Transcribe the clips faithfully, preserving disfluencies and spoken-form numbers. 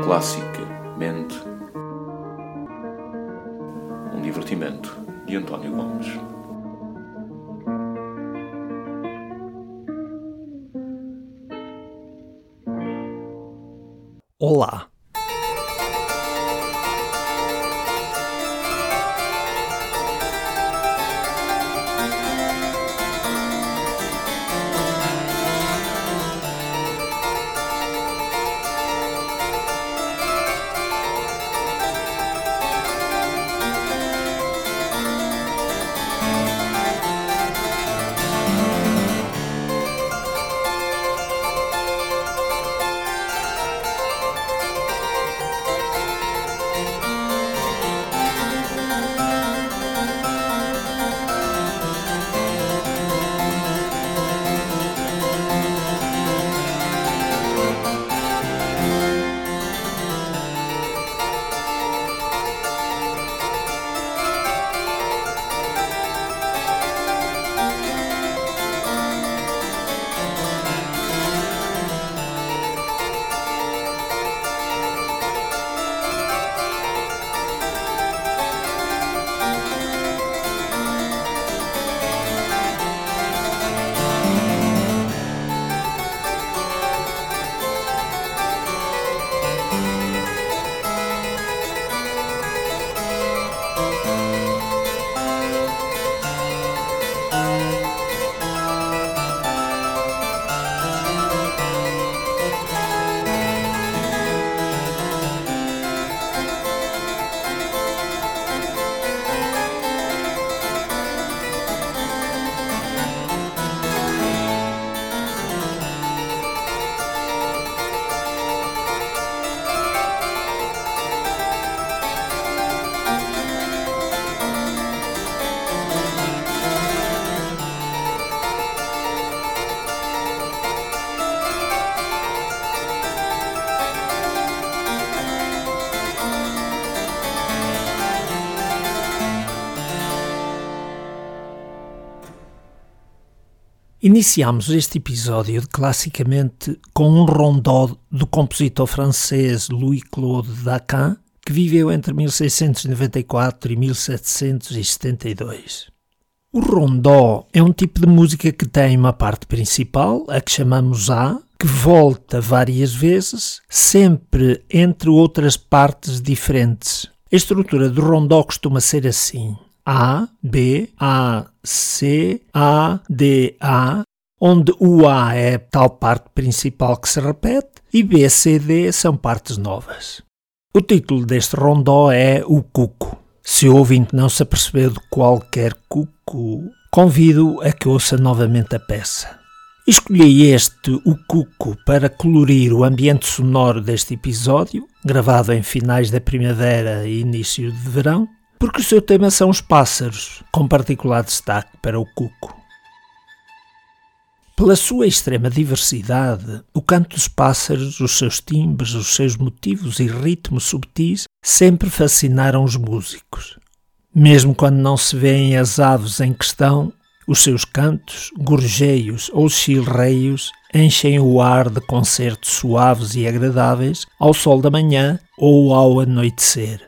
Classicamente, um divertimento de António Gomes. Olá! Iniciamos este episódio de Classicamente com um rondó do compositor francês Louis-Claude Daquin, que viveu entre mil seiscentos e noventa e quatro e mil setecentos e setenta e dois. O rondó é um tipo de música que tem uma parte principal, a que chamamos A, que volta várias vezes, sempre entre outras partes diferentes. A estrutura do rondó costuma ser assim: A, B, A, C, A, D, A, onde o A é a tal parte principal que se repete e B, C, D são partes novas. O título deste rondó é o Cuco. Se o ouvinte não se apercebeu de qualquer cuco, convido a que ouça novamente a peça. Escolhi este, o Cuco, para colorir o ambiente sonoro deste episódio, gravado em finais da primavera e início de verão, porque o seu tema são os pássaros, com particular destaque para o cuco. Pela sua extrema diversidade, o canto dos pássaros, os seus timbres, os seus motivos e ritmos subtis sempre fascinaram os músicos. Mesmo quando não se vêem as aves em questão, os seus cantos, gorjeios ou chilreios enchem o ar de concertos suaves e agradáveis ao sol da manhã ou ao anoitecer.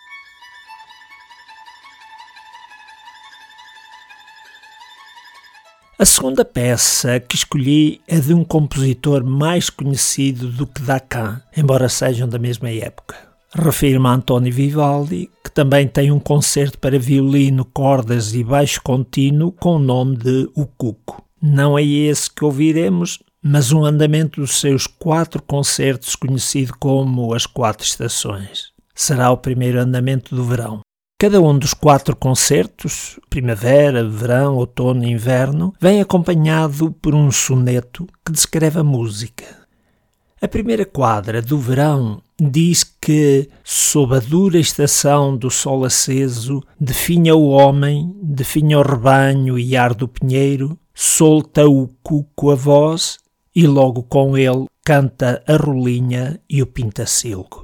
A segunda peça que escolhi é de um compositor mais conhecido do que Daquin, embora sejam da mesma época. Refiro-me a António Vivaldi, que também tem um concerto para violino, cordas e baixo contínuo com o nome de O Cuco. Não é esse que ouviremos, mas um andamento dos seus quatro concertos conhecido como As Quatro Estações. Será o primeiro andamento do verão. Cada um dos quatro concertos, primavera, verão, outono e inverno, vem acompanhado por um soneto que descreve a música. A primeira quadra do verão diz que, sob a dura estação do sol aceso, definha o homem, definha o rebanho e ar do pinheiro, solta o cuco a voz e logo com ele canta a rolinha e o pintacilgo.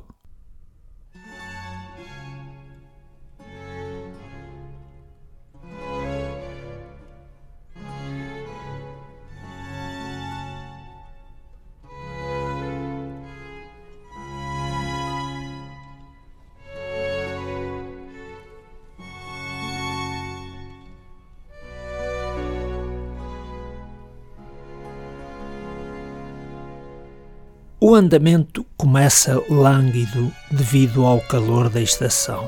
O andamento começa lânguido devido ao calor da estação.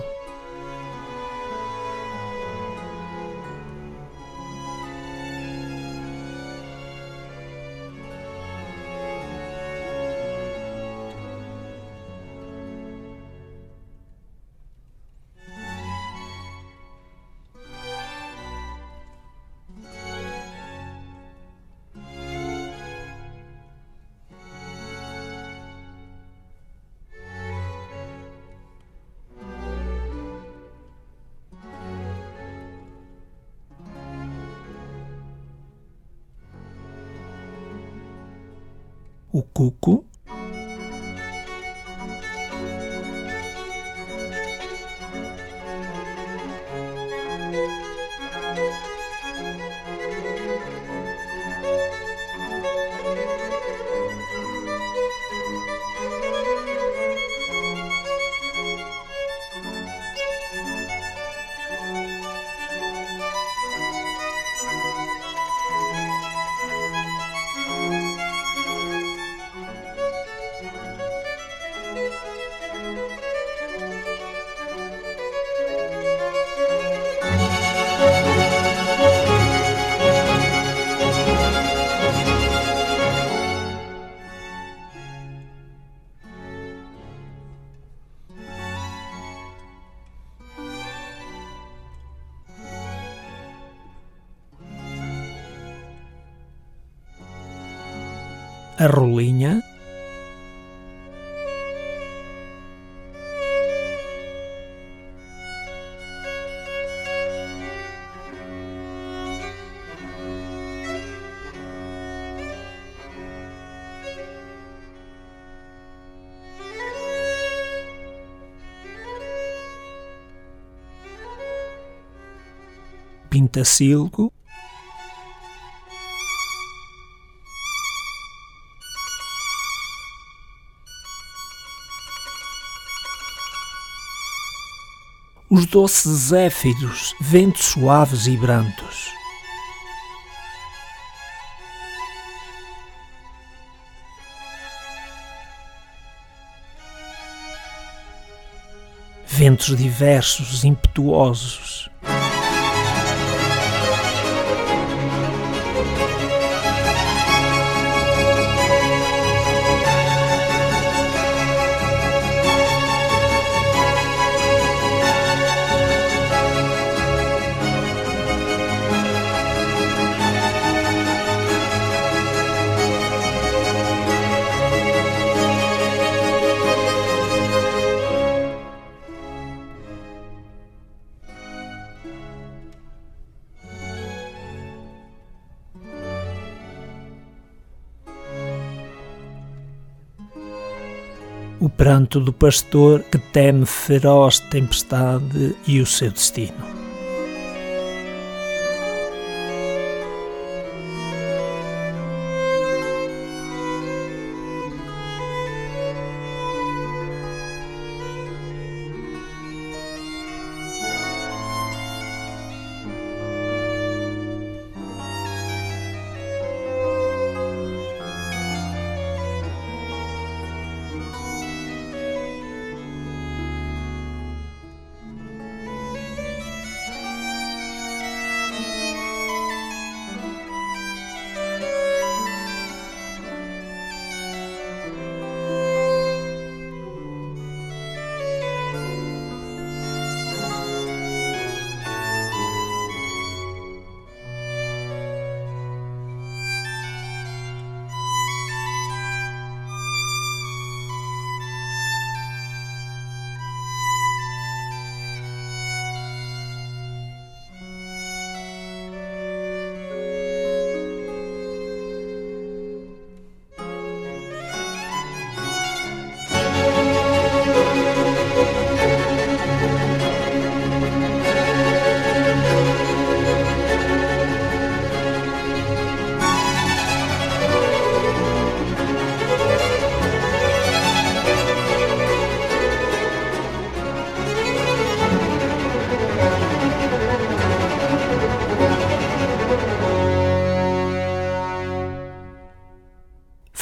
O cuco, a rolinha, pintacilgo, os doces zéfiros, ventos suaves e brandos. Ventos diversos, impetuosos. O pranto do pastor que teme feroz tempestade e o seu destino.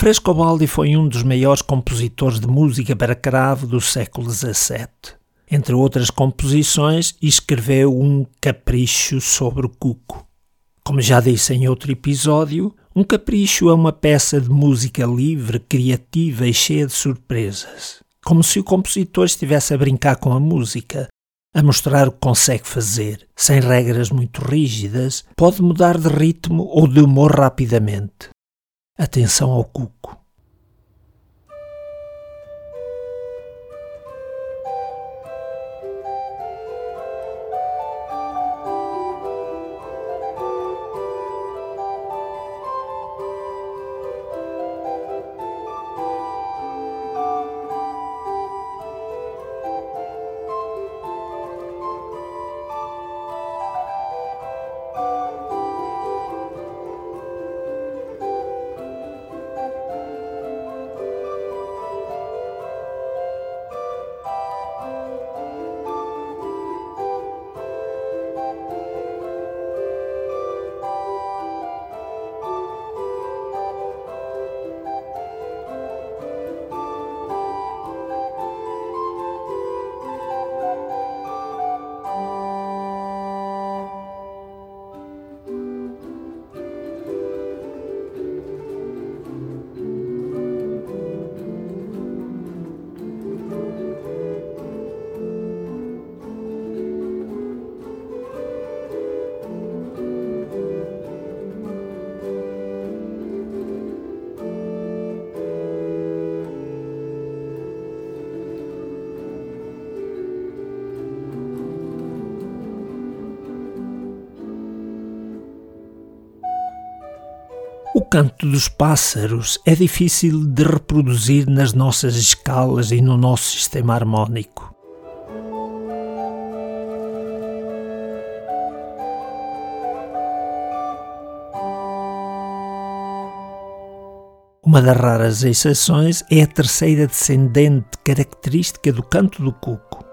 Frescobaldi foi um dos maiores compositores de música para cravo do século dezassete. Entre outras composições, escreveu um capricho sobre o cuco. Como já disse em outro episódio, um capricho é uma peça de música livre, criativa e cheia de surpresas. Como se o compositor estivesse a brincar com a música, a mostrar o que consegue fazer. Sem regras muito rígidas, pode mudar de ritmo ou de humor rapidamente. Atenção ao cuco. O canto dos pássaros é difícil de reproduzir nas nossas escalas e no nosso sistema harmónico. Uma das raras exceções é a terceira descendente característica do canto do cuco.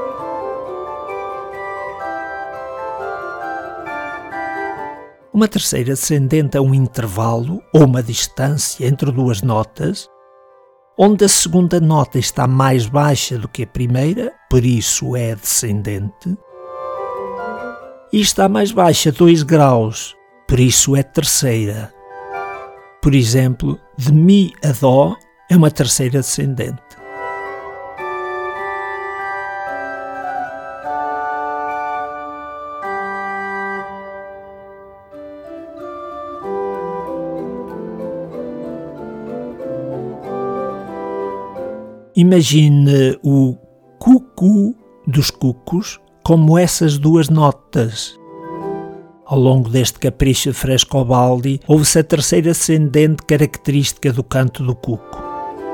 Uma terceira descendente é um intervalo ou uma distância entre duas notas, onde a segunda nota está mais baixa do que a primeira, por isso é descendente, e está mais baixa dois graus, por isso é terceira. Por exemplo, de Mi a Dó é uma terceira descendente. Imagine o cucu dos cucos como essas duas notas. Ao longo deste capricho de Frescobaldi, houve-se a terceira ascendente característica do canto do cuco.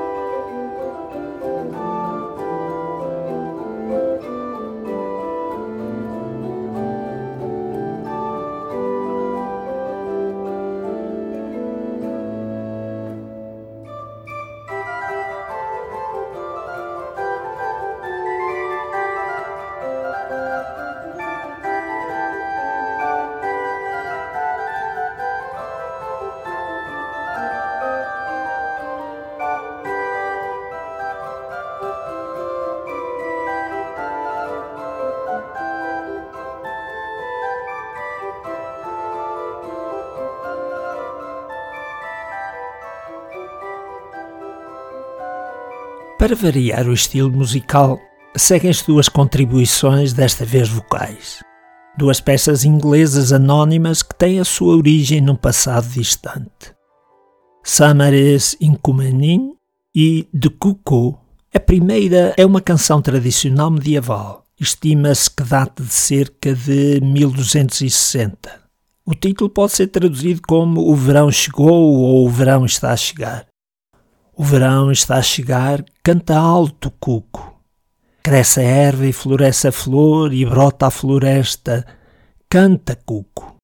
Para variar o estilo musical, seguem-se duas contribuições, desta vez vocais. Duas peças inglesas anónimas que têm a sua origem num passado distante. Summer in Coming e The Cuckoo. A primeira é uma canção tradicional medieval. Estima-se que date de cerca de mil duzentos e sessenta. O título pode ser traduzido como O Verão Chegou ou O Verão Está a Chegar. O verão está a chegar, canta alto o cuco. Cresce a erva e floresce a flor e brota a floresta. Canta, cuco.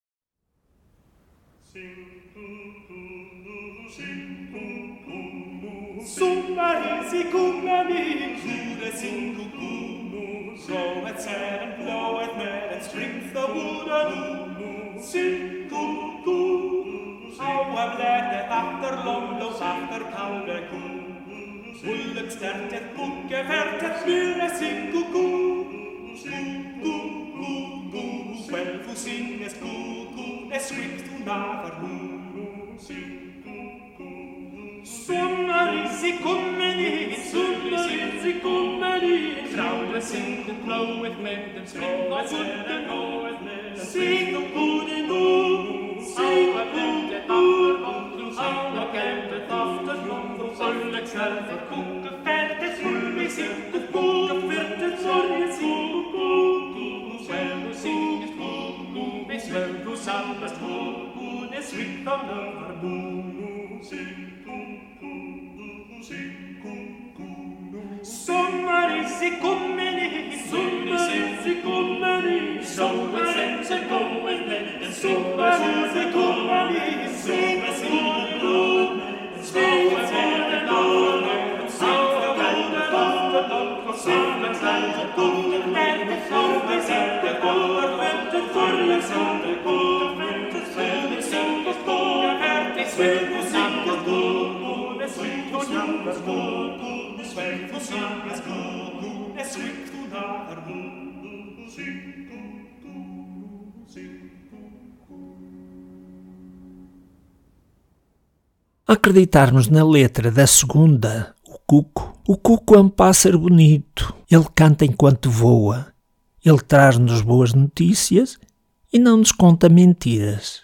How I'm glad that after long, look after Acreditarmos na letra da segunda, o cuco. O cuco é um pássaro bonito. Ele canta enquanto voa. Ele traz-nos boas notícias e não nos conta mentiras.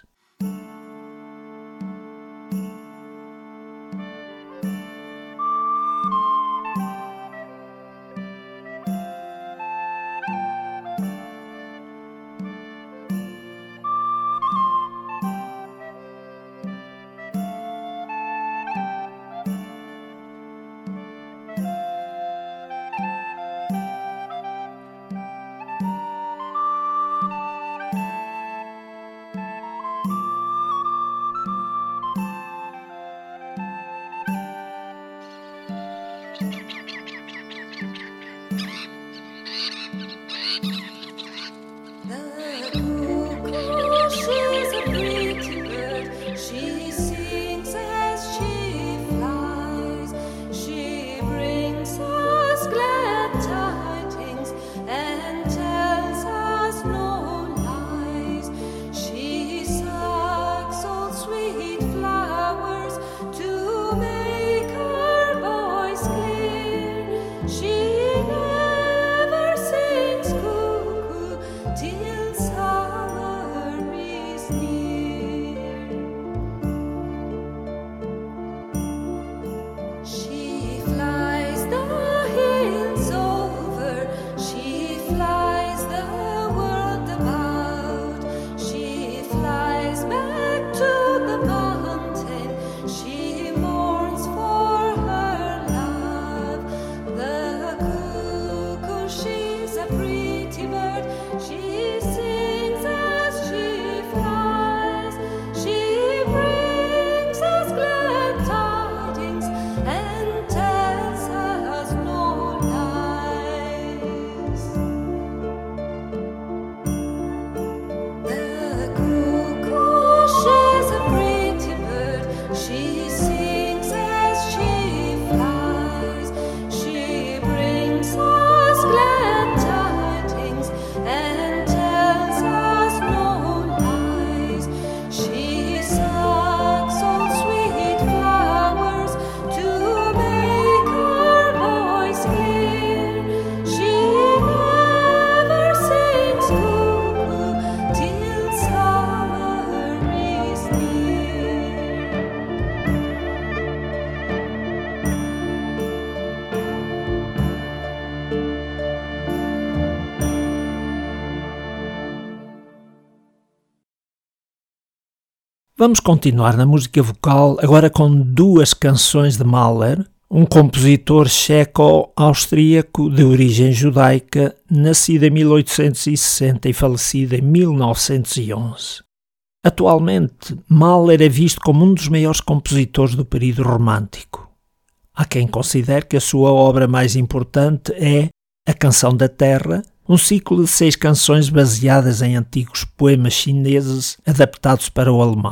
Vamos continuar na música vocal agora com duas canções de Mahler, um compositor checo-austríaco de origem judaica, nascido em mil oitocentos e sessenta e falecido em mil novecentos e onze. Atualmente, Mahler é visto como um dos maiores compositores do período romântico. Há quem considere que a sua obra mais importante é A Canção da Terra, um ciclo de seis canções baseadas em antigos poemas chineses adaptados para o alemão.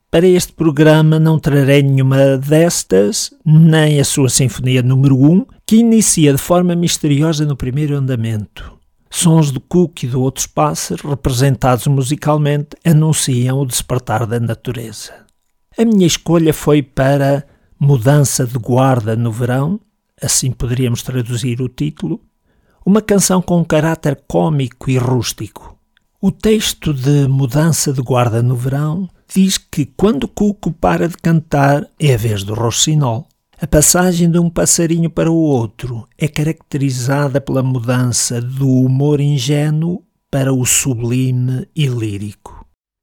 Para este programa não trarei nenhuma destas, nem a sua Sinfonia número um, que inicia de forma misteriosa no primeiro andamento. Sons do cuco e de outros pássaros, representados musicalmente, anunciam o despertar da natureza. A minha escolha foi para Mudança de Guarda no Verão, assim poderíamos traduzir o título, uma canção com um caráter cômico e rústico. O texto de Mudança de Guarda no Verão diz que quando o cuco para de cantar é a vez do rocinol. A passagem de um passarinho para o outro é caracterizada pela mudança do humor ingênuo para o sublime e lírico.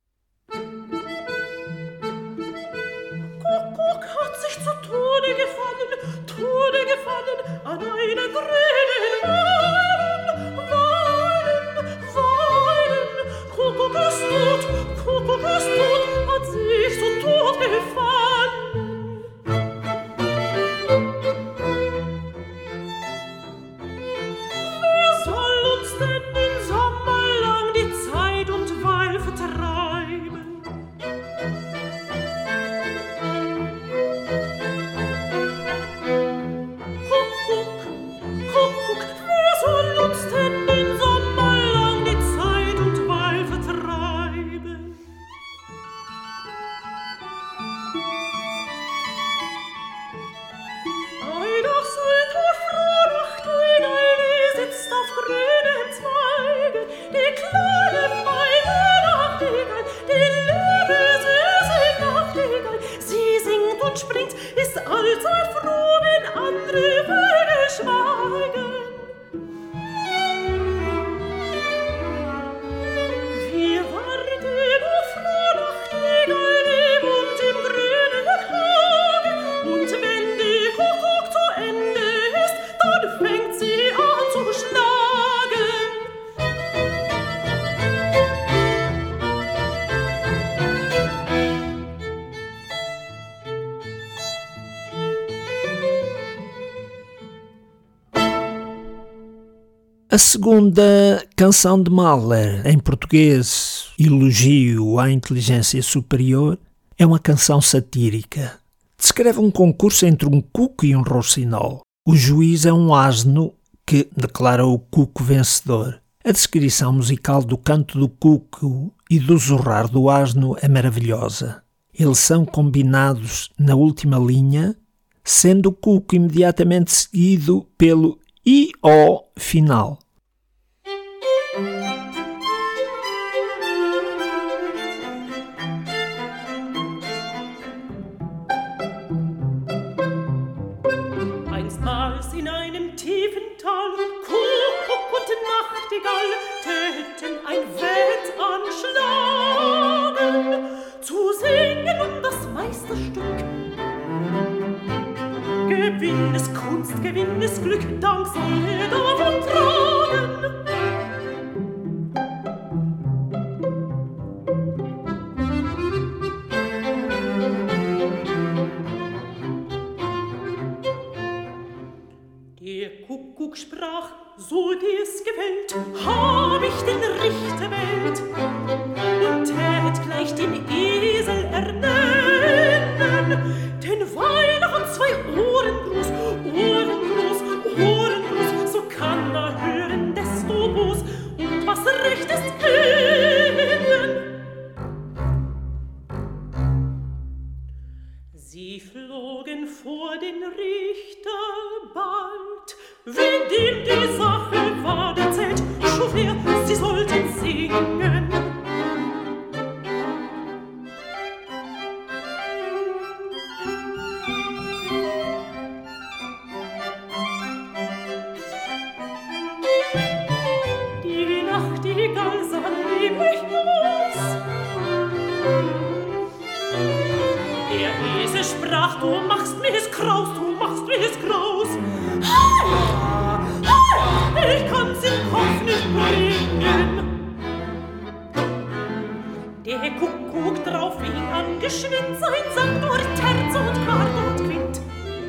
Kuckuck hat sich zu Tode gefallen, Tode gefallen an einer grünen Weiden, Weiden, Weiden. Kuckuck ist tot, Kuckuck ist tot, hat sich zu Tod gefallen. Wer soll uns denn den Sommer lang die Zeit und Weile vertreiben? Kuckuck, Kuckuck, wer soll uns denn den Sommer lang die Zeit und Weile vertreiben? Ei, doch seid ihr froh, Nachtigall, die sitzt auf grünem Zweige, die kleine feine Nachtigall, die liebe süße Nachtigall. Sie singt und springt, ist allzeit froh, wenn andere Vögel schweigen. Wir warten auf froh Nachtigall, die wohnt im grünen Hage, und wenn die Kuckuck zu Ende ist, dann fängt sie an zu schlagen. A segunda canção de Mahler, em português, Elogio à Inteligência Superior, é uma canção satírica. Descreve um concurso entre um cuco e um rocinol. O juiz é um asno que declara o cuco vencedor. A descrição musical do canto do cuco e do zurrar do asno é maravilhosa. Eles são combinados na última linha, sendo o cuco imediatamente seguido pelo I-O final. Einstmals in einem tiefen Tal Kuckuck und Nachtigall täten ein Wettanschlagen, zu singen um das Meisterstück. Gewinn ist Kunst, Gewinn ist Glück, Dank soll er davon tragen. Der Kuckuck sprach, so dir's gefällt, hab ich den Richter wählt und tät gleich den Esel ernennen, denn weil noch zwei Ohren groß, Ohren groß, Ohren groß, so kann er hören, desto bloß, und was recht ist kennen. Sie flogen vor den Richter bald, wenn dem die Sache war erzählt, schuf er, sie sollten singen. Die Nachtigall sah lieblich aus. Der Esel sprach, du machst mir's Kraus, du machst mir's Kraus. Heia, heia, ich kann's im Kopf nicht bringen. Der Kuckuck drauf fing an geschwind, sein Sang durch Terz und Quart und Quint.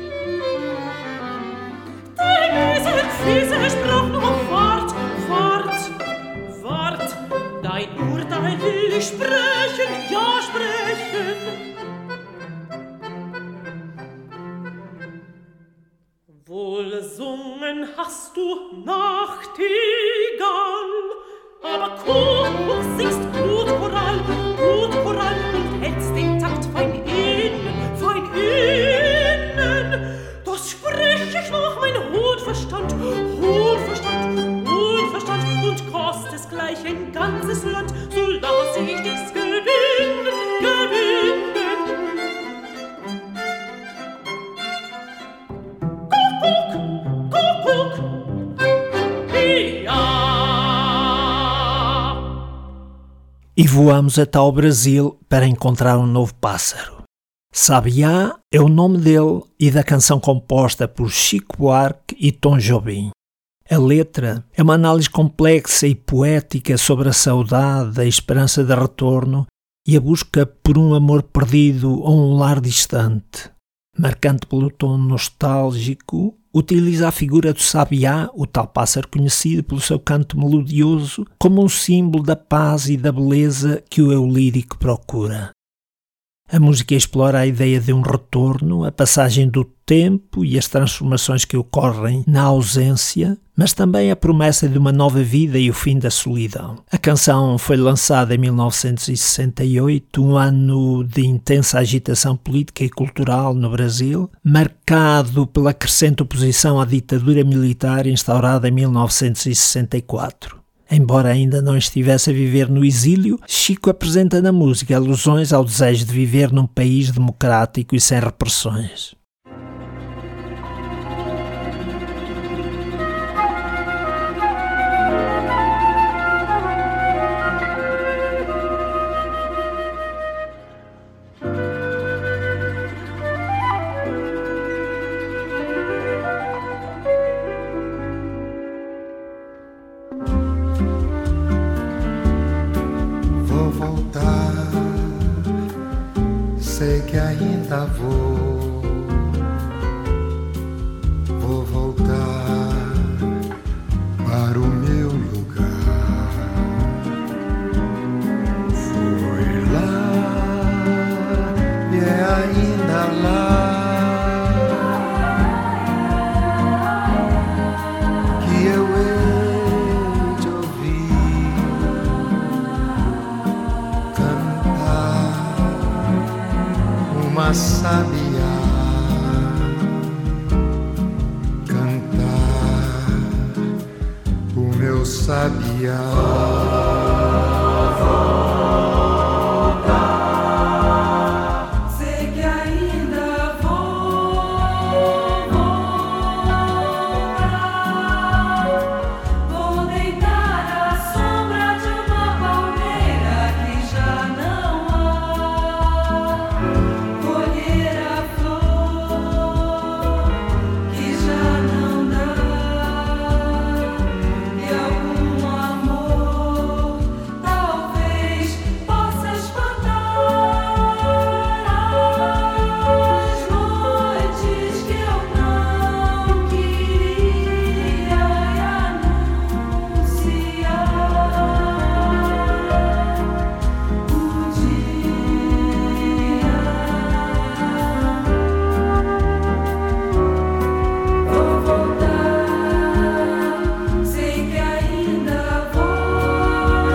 Der Esel Fiese sprach noch, wart, wart, wart, dein Urteil will ich sprechen, ja sprechen. gesungen hast du Nachtigall, aber Kuckuck singst gut Choral, gut Choral und hältst den Takt fein innen, fein innen. Das sprich ich nach mein Hutverstand, Hutverstand, Hutverstand und kost es gleich ein ganzes Land, so lass ich dich's gewinnen, gewinnen. Kuckuck, Kuckuck, ja. E voamos até ao Brasil para encontrar um novo pássaro. Sabiá é o nome dele e da canção composta por Chico Buarque e Tom Jobim. A letra é uma análise complexa e poética sobre a saudade, a esperança de retorno e a busca por um amor perdido ou um lar distante. Marcante pelo tom nostálgico, utiliza a figura do sabiá, o tal pássaro conhecido pelo seu canto melodioso, como um símbolo da paz e da beleza que o eu lírico procura. A música explora a ideia de um retorno, a passagem do tempo e as transformações que ocorrem na ausência, mas também a promessa de uma nova vida e o fim da solidão. A canção foi lançada em mil novecentos e sessenta e oito, um ano de intensa agitação política e cultural no Brasil, marcado pela crescente oposição à ditadura militar instaurada em mil novecentos e sessenta e quatro. Embora ainda não estivesse a viver no exílio, Chico apresenta na música alusões ao desejo de viver num país democrático e sem repressões. Vou voltar, sei que ainda vou. Vou voltar para o meu lugar. Fui lá e é ainda lá que eu hei de ouvir cantar uma sabiá, cantar o meu sabiá. Sei que ainda vou voltar. Vou deitar à sombra de uma palmeira que já não há. Colher a flor que já não dá. E algum amor talvez possa espantar as noites que eu não queria anunciar o dia. Vou voltar, sei que ainda vou.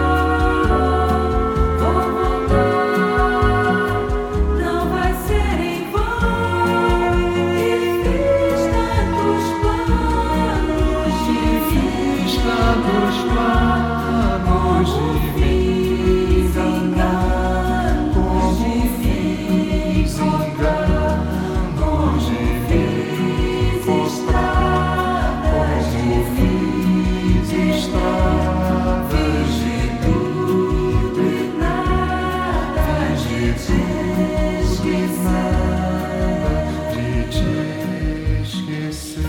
Vou voltar, não vai ser em vão. E fiz tantos planos de Fiz tantos planos de fiz enganos, como fiz enganos de fiz estradas, fiz estradas de tudo e nada de te esquecer. de te esquecer.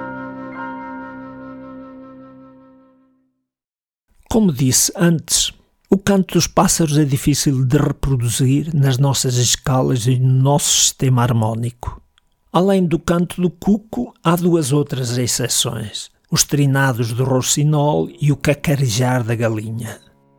Como disse antes, O canto dos pássaros é difícil de reproduzir nas nossas escalas e no nosso sistema harmónico. Além do canto do cuco, há duas outras exceções: os trinados do rocinol e o cacarejar da galinha.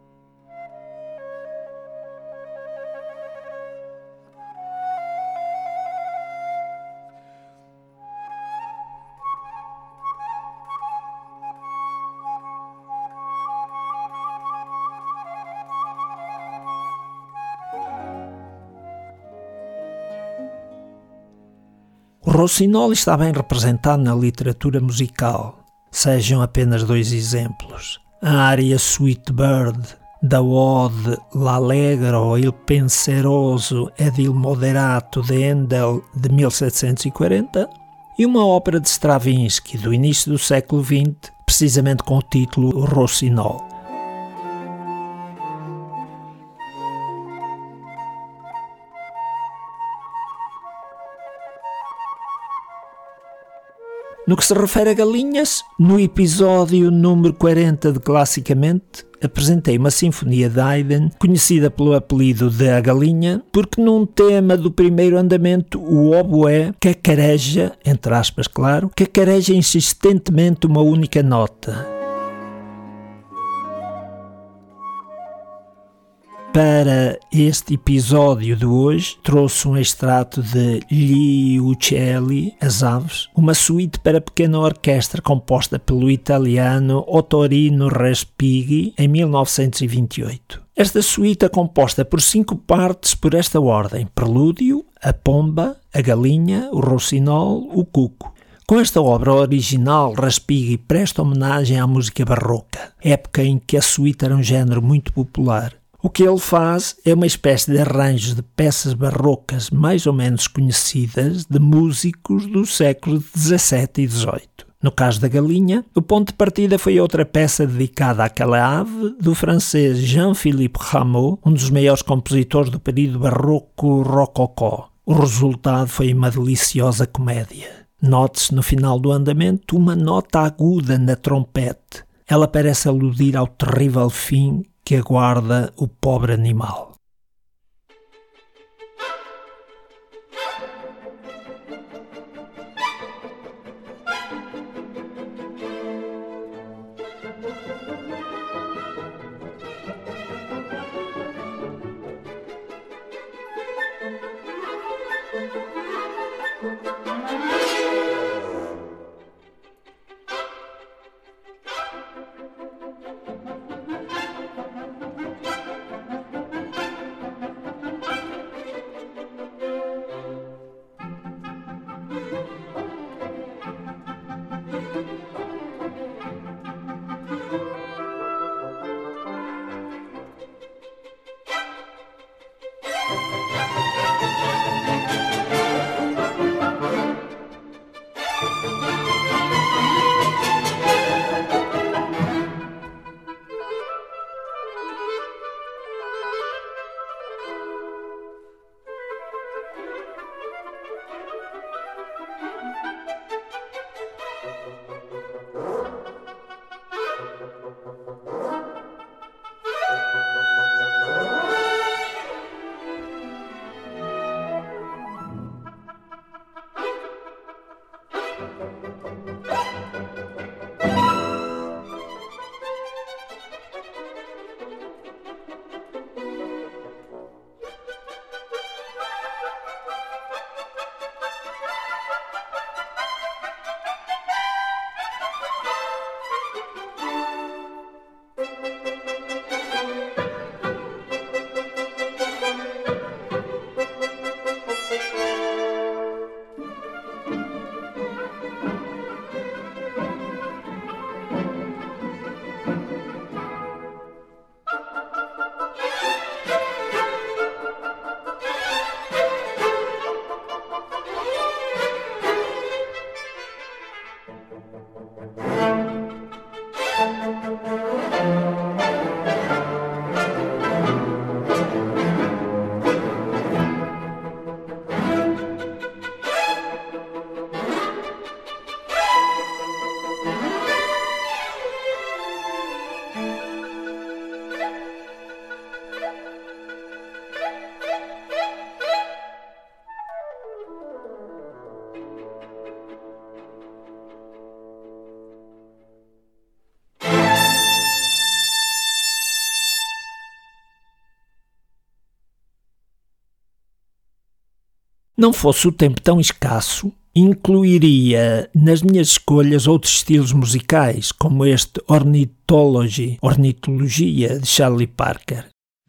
O rocinol está bem representado na literatura musical. Sejam apenas dois exemplos: a área Sweet Bird, da ode L'Allegro il penseroso ed il moderato de Handel, de mil setecentos e quarenta, e uma ópera de Stravinsky, do início do século vinte, precisamente com o título Rocinol. No que se refere a galinhas, no episódio número quarenta de Classicamente, apresentei uma sinfonia de Haydn, conhecida pelo apelido de A Galinha, porque num tema do primeiro andamento o oboé cacareja, entre aspas claro, cacareja insistentemente uma única nota. Para este episódio de hoje, trouxe um extrato de Gli Uccelli, As Aves, uma suíte para pequena orquestra composta pelo italiano Ottorino Respighi em mil novecentos e vinte e oito. Esta suíte é composta por cinco partes por esta ordem: prelúdio, a pomba, a galinha, o rocinol, o cuco. Com esta obra original, Respighi presta homenagem à música barroca, época em que a suíte era um género muito popular. O que ele faz é uma espécie de arranjos de peças barrocas mais ou menos conhecidas de músicos do século dezassete e dezoito. No caso da galinha, o ponto de partida foi outra peça dedicada àquela ave do francês Jean-Philippe Rameau, um dos maiores compositores do período barroco-rococó. O resultado foi uma deliciosa comédia. Note-se no final do andamento uma nota aguda na trompete. Ela parece aludir ao terrível fim que aguarda o pobre animal. Não fosse o tempo tão escasso, incluiria nas minhas escolhas outros estilos musicais, como este Ornithology, Ornitologia de Charlie Parker.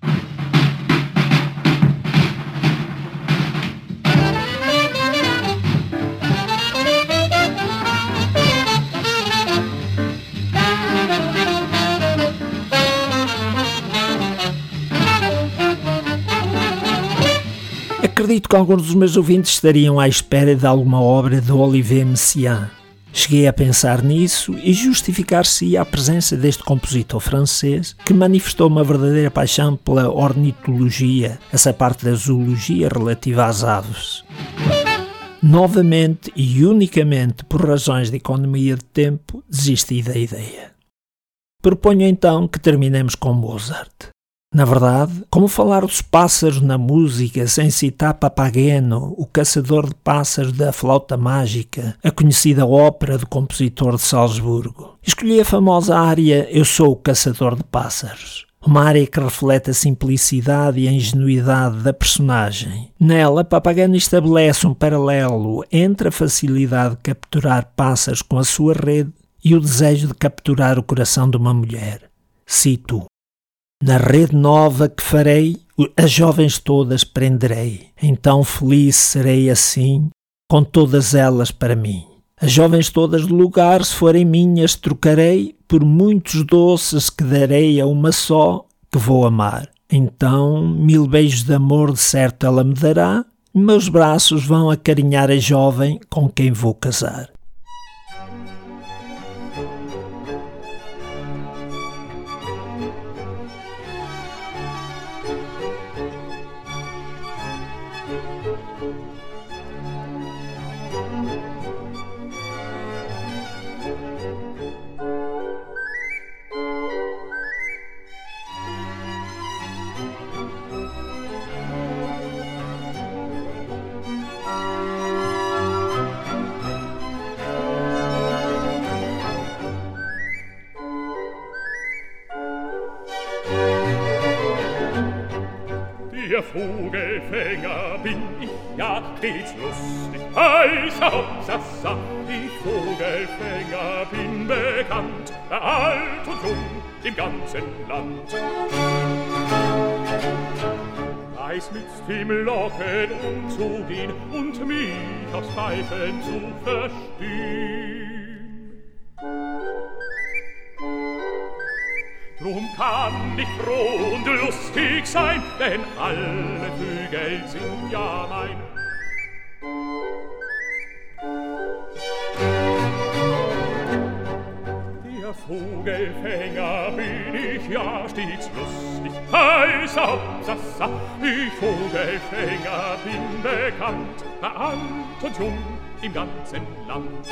Acredito que alguns dos meus ouvintes estariam à espera de alguma obra de Olivier Messiaen. Cheguei a pensar nisso e justificar-se-ia a presença deste compositor francês que manifestou uma verdadeira paixão pela ornitologia, essa parte da zoologia relativa às aves. Novamente e unicamente por razões de economia de tempo, desisti da ideia. Proponho então que terminemos com Mozart. Na verdade, como falar dos pássaros na música sem citar Papageno, o caçador de pássaros da flauta mágica, a conhecida ópera do compositor de Salzburgo? Escolhi a famosa área Eu Sou o Caçador de Pássaros, uma área que reflete a simplicidade e a ingenuidade da personagem. Nela, Papageno estabelece um paralelo entre a facilidade de capturar pássaros com a sua rede e o desejo de capturar o coração de uma mulher. Cito: Na rede nova que farei, as jovens todas prenderei. Então feliz serei assim, com todas elas para mim. As jovens todas do lugar, se forem minhas, trocarei por muitos doces que darei a uma só que vou amar. Então mil beijos de amor de certo ela me dará, e meus braços vão acarinhar a jovem com quem vou casar. Der Vogelfänger bin ich ja stets lustig, heißer Hopsassa. Ich Vogelfänger bin bekannt, bei alt und jung im ganzen Land. Weiß mit dem Locken umzugehen und mich aufs Pfeifen zu verstehen. Drum kann ich froh und lustig sein, denn alle Vögel sind ja mein. Der Vogelfänger bin ich ja stets lustig, heißer Hopsassa. Ich Vogelfänger bin bekannt, bei alt und jung im ganzen Land.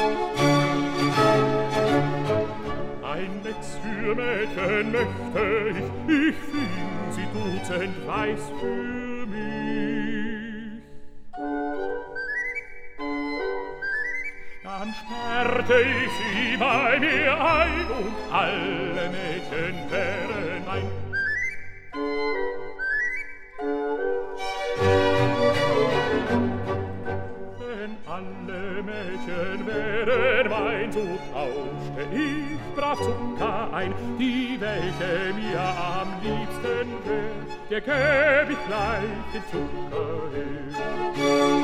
Ein Netz für Mädchen möchte ich, ich find sie dutzend weiß für mich. Dann sperrte ich sie bei mir ein und alle Mädchen wären mein. Wenn alle Mädchen wären mein, so tauschte ich brav Zucker ein, die welche mir am liebsten wär, der gäb ich gleich den Zucker her.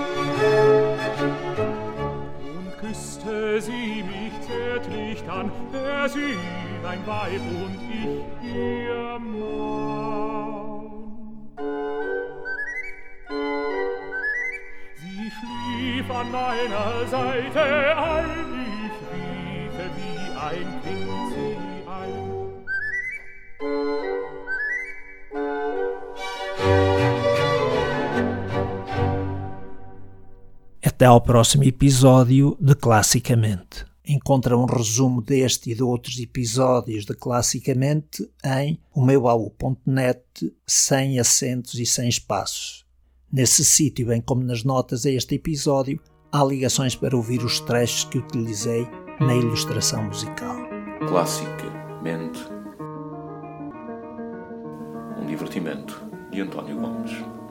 Und küsste sie mich zärtlich dann, wär sie mein Weib und ich ihr Mann. Sie schlief an meiner Seite ein, ich riefe wie ein Kind sie ein. Até ao próximo episódio de Classicamente. Encontra um resumo deste e de outros episódios de Classicamente em o meu baú ponto net, sem acentos e sem espaços. Nesse sítio, bem como nas notas a este episódio, há ligações para ouvir os trechos que utilizei na ilustração musical. Classicamente. Um divertimento de António Gomes.